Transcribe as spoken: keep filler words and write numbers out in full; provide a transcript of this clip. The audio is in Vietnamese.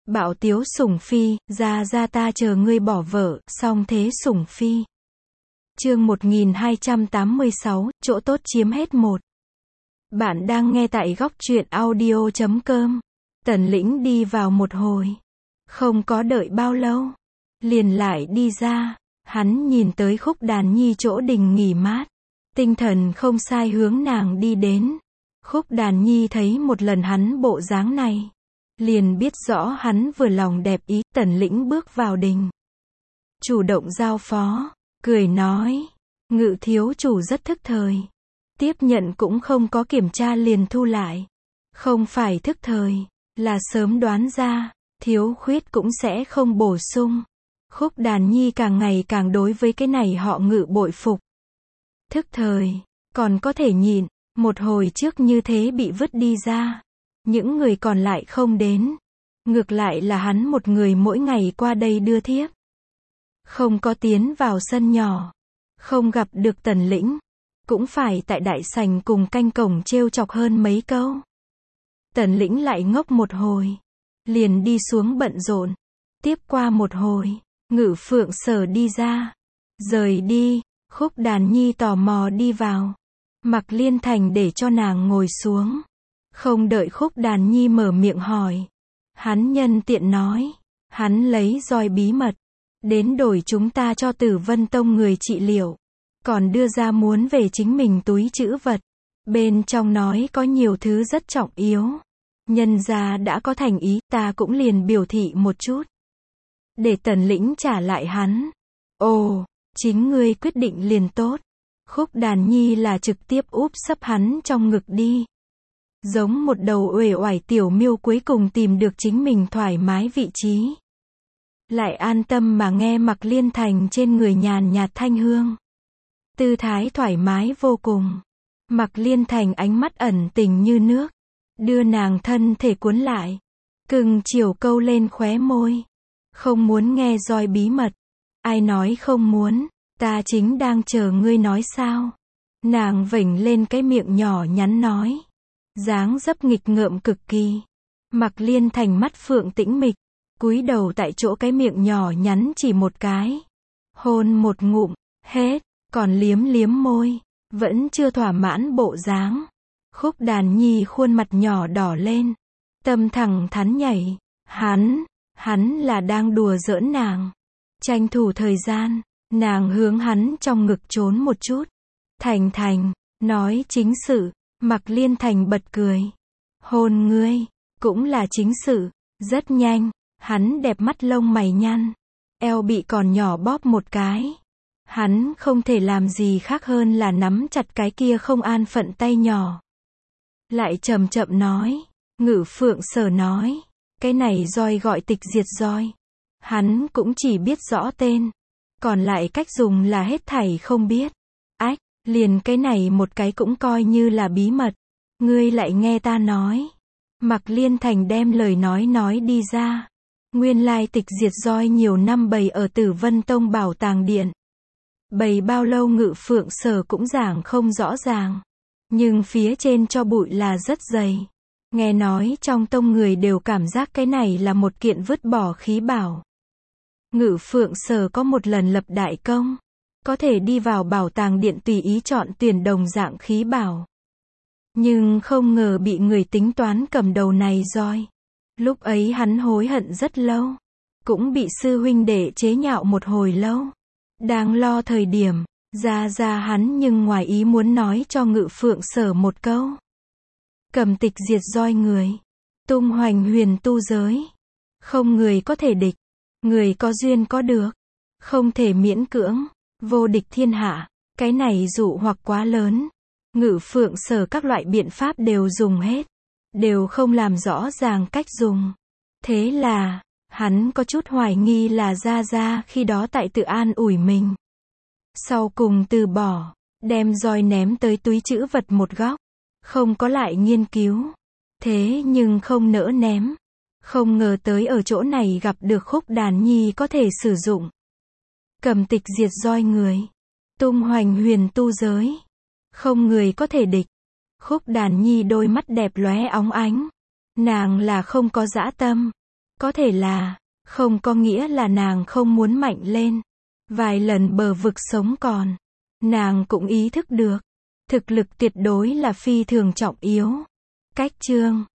Bạo tiếu sủng phi, ra ra ta chờ ngươi bỏ vợ, song thế sủng phi. Chương một nghìn hai trăm tám mươi sáu, chỗ tốt chiếm hết một. Bạn đang nghe tại góc truyện audio chấm com. Tần Lĩnh đi vào một hồi. Không có đợi bao lâu. Liền lại đi ra. Hắn nhìn tới Khúc Đàn Nhi chỗ đình nghỉ mát. Tinh thần không sai hướng nàng đi đến. Khúc Đàn Nhi thấy một lần hắn bộ dáng này. Liền biết rõ hắn vừa lòng đẹp ý. Tần Lĩnh bước vào đình. Chủ động giao phó. Cười nói. Ngự thiếu chủ rất thức thời. Tiếp nhận cũng không có kiểm tra liền thu lại. Không phải thức thời, là sớm đoán ra, thiếu khuyết cũng sẽ không bổ sung. Khúc Đàn Nhi càng ngày càng đối với cái này họ Ngự bội phục. Thức thời, còn có thể nhịn, một hồi trước như thế bị vứt đi ra. Những người còn lại không đến. Ngược lại là hắn một người mỗi ngày qua đây đưa thiếp. Không có tiến vào sân nhỏ. Không gặp được Tần Lĩnh. Cũng phải tại đại sảnh cùng canh cổng trêu chọc hơn mấy câu. Tần Lĩnh lại ngốc một hồi. Liền đi xuống bận rộn. Tiếp qua một hồi. Ngự Phượng Sở đi ra. Rời đi. Khúc Đàn Nhi tò mò đi vào. Mặc Liên Thành để cho nàng ngồi xuống. Không đợi Khúc Đàn Nhi mở miệng hỏi. Hắn nhân tiện nói. Hắn lấy roi bí mật. Đến đổi chúng ta cho Tử Vân Tông người trị liệu. Còn đưa ra muốn về chính mình túi trữ vật. Bên trong nói có nhiều thứ rất trọng yếu. Nhân gia đã có thành ý, ta cũng liền biểu thị một chút. Để Tần Lĩnh trả lại hắn. Ồ, chính ngươi quyết định liền tốt. Khúc Đàn Nhi là trực tiếp úp sấp hắn trong ngực đi. Giống một đầu uể oải tiểu miêu cuối cùng tìm được chính mình thoải mái vị trí. Lại an tâm mà nghe Mặc Liên Thành trên người nhàn nhạt thanh hương. Tư thái thoải mái vô cùng. Mặc Liên Thành ánh mắt ẩn tình như nước. Đưa nàng thân thể cuốn lại. Cưng chiều câu lên khóe môi. Không muốn nghe roi bí mật. Ai nói không muốn, ta chính đang chờ ngươi nói sao. Nàng vểnh lên cái miệng nhỏ nhắn nói. Dáng dấp nghịch ngợm cực kỳ. Mặc Liên Thành mắt phượng tĩnh mịch. Cúi đầu tại chỗ cái miệng nhỏ nhắn chỉ một cái. Hôn một ngụm, hết. Còn liếm liếm môi, vẫn chưa thỏa mãn bộ dáng. Khúc Đàn Nhi khuôn mặt nhỏ đỏ lên. Tâm thẳng thắn nhảy. Hắn, hắn là đang đùa giỡn nàng. Tranh thủ thời gian, nàng hướng hắn trong ngực trốn một chút. Thành Thành, nói chính sự. Mặc Liên Thành bật cười. Hôn ngươi, cũng là chính sự. Rất nhanh, hắn đẹp mắt lông mày nhăn. Eo bị còn nhỏ bóp một cái. Hắn không thể làm gì khác hơn là nắm chặt cái kia không an phận tay nhỏ. Lại chậm chậm nói. Ngự Phượng Sở nói. Cái này roi gọi tịch diệt roi. Hắn cũng chỉ biết rõ tên. Còn lại cách dùng là hết thảy không biết. Ách, liền cái này một cái cũng coi như là bí mật. Ngươi lại nghe ta nói. Mặc Liên Thành đem lời nói nói đi ra. Nguyên lai tịch diệt roi nhiều năm bày ở Tử Vân Tông bảo tàng điện. Bày bao lâu Ngự Phượng Sở cũng giảng không rõ ràng. Nhưng phía trên cho bụi là rất dày. Nghe nói trong tông người đều cảm giác cái này là một kiện vứt bỏ khí bảo. Ngự Phượng Sở có một lần lập đại công. Có thể đi vào bảo tàng điện tùy ý chọn tuyển đồng dạng khí bảo. Nhưng không ngờ bị người tính toán cầm đầu này roi. Lúc ấy hắn hối hận rất lâu. Cũng bị sư huynh đệ chế nhạo một hồi lâu. Đang lo thời điểm, ra ra hắn nhưng ngoài ý muốn nói cho Ngự Phượng Sở một câu. Cầm tịch diệt roi người. Tung hoành huyền tu giới. Không người có thể địch. Người có duyên có được. Không thể miễn cưỡng. Vô địch thiên hạ. Cái này dụ hoặc quá lớn. Ngự Phượng Sở các loại biện pháp đều dùng hết. Đều không làm rõ ràng cách dùng. Thế là... Hắn có chút hoài nghi là ra ra khi đó tại tự an ủi mình. Sau cùng từ bỏ, đem roi ném tới túi trữ vật một góc. Không có lại nghiên cứu. Thế nhưng không nỡ ném. Không ngờ tới ở chỗ này gặp được Khúc Đàn Nhi có thể sử dụng. Cầm tịch diệt roi người. Tung hoành huyền tu giới. Không người có thể địch. Khúc Đàn Nhi đôi mắt đẹp lóe óng ánh. Nàng là không có dã tâm. Có thể là, không có nghĩa là nàng không muốn mạnh lên. Vài lần bờ vực sống còn, nàng cũng ý thức được, thực lực tuyệt đối là phi thường trọng yếu. Cách chương